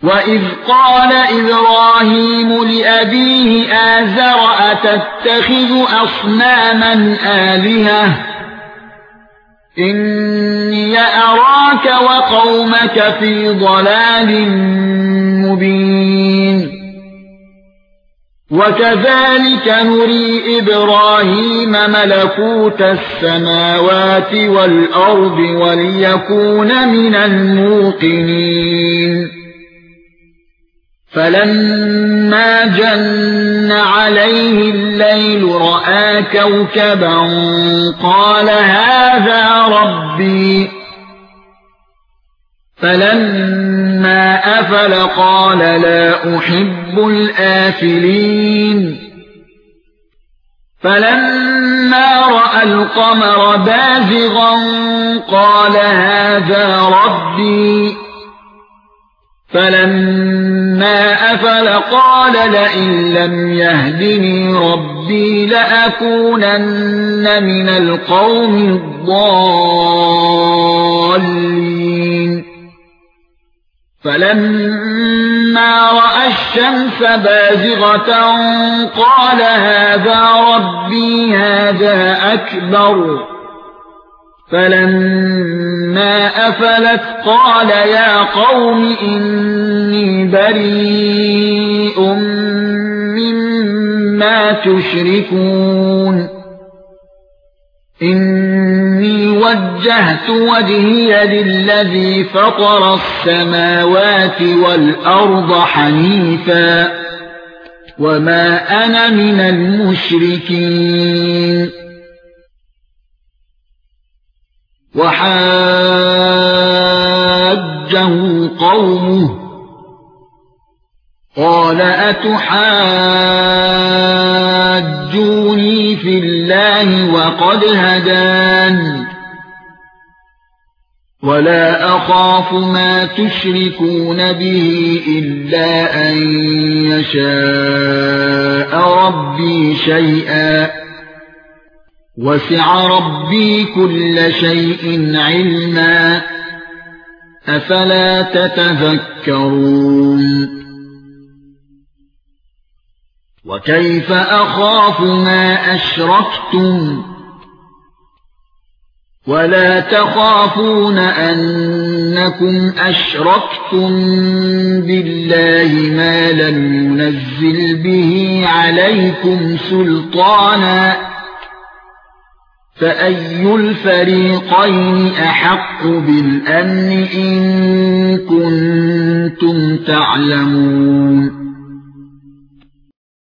وَإِذْ قَالَ إِبْرَاهِيمُ لِأَبِيهِ آزَرَ أَتَتَّخِذُ أَصْنَامًا آلِهَةً إِنِّي أَرَاكَ وَقَوْمَكَ فِي ضَلَالٍ مُبِينٍ وَكَذَلِكَ نُرِي إِبْرَاهِيمَ مَلَكُوتَ السَّمَاوَاتِ وَالْأَرْضِ وَلِيَكُونَ مِنَ الْمُوقِنِينَ فَلَمَّا جَنَّ عَلَيْهِ اللَّيْلُ رَأَى كَوْكَبًا قَالَ هَذَا رَبِّي فَلَمَّا أَفَلَ قَالَ لَا أُحِبُّ الْآفِلِينَ فَلَمَّا رَأَى الْقَمَرَ بَازِغًا قَالَ هَذَا رَبِّي فَلَمَّا أَفَلَ قَالَ لَئِن لَّمْ يَهْدِنِي رَبِّي لَأَكُونَنَّ مِنَ الْقَوْمِ الضَّالِّينَ فَلَمَّا رَأَى الشَّمْسَ بَازِغَةً قَالَ هَذَا رَبِّي هَذَا أَكْبَرُ فَلَمَّا أَفَلَتْ قَالَ يَا قَوْمِ إِنِّي بَرِيءٌ مِّمَّا تُشْرِكُونَ إِنِّي وَجَّهْتُ وَجْهِيَ لِلَّذِي فَطَرَ السَّمَاوَاتِ وَالْأَرْضَ حَنِيفًا وَمَا أَنَا مِنَ الْمُشْرِكِينَ وَحَاجَّهُ قَوْمُهُ قَالَ أَتُحَاجُّونِي فِي اللَّهِ وَقَدْ هَدَانِ وَلَا أَخَافُ مَا تُشْرِكُونَ بِهِ إِلَّا أَن يَشَاءَ رَبِّي شَيْئًا وَسِعَ رَبِّي كُلَّ شَيْءٍ عِلْمًا أَفَلَا تَتَذَكَّرُونَ وَكَيْفَ أَخَافُ مَا أَشْرَكْتُمْ وَلَا تَخَافُونَ أَنَّكُمْ أَشْرَكْتُمْ بِاللَّهِ مَا لَمْ يُنَزِّلْ بِهِ عَلَيْكُمْ سُلْطَانًا فَأَيُّ الْفَرِيقَيْنِ أَحَقُّ بِالْأَمْنِ إِن كُنتُمْ تَعْلَمُونَ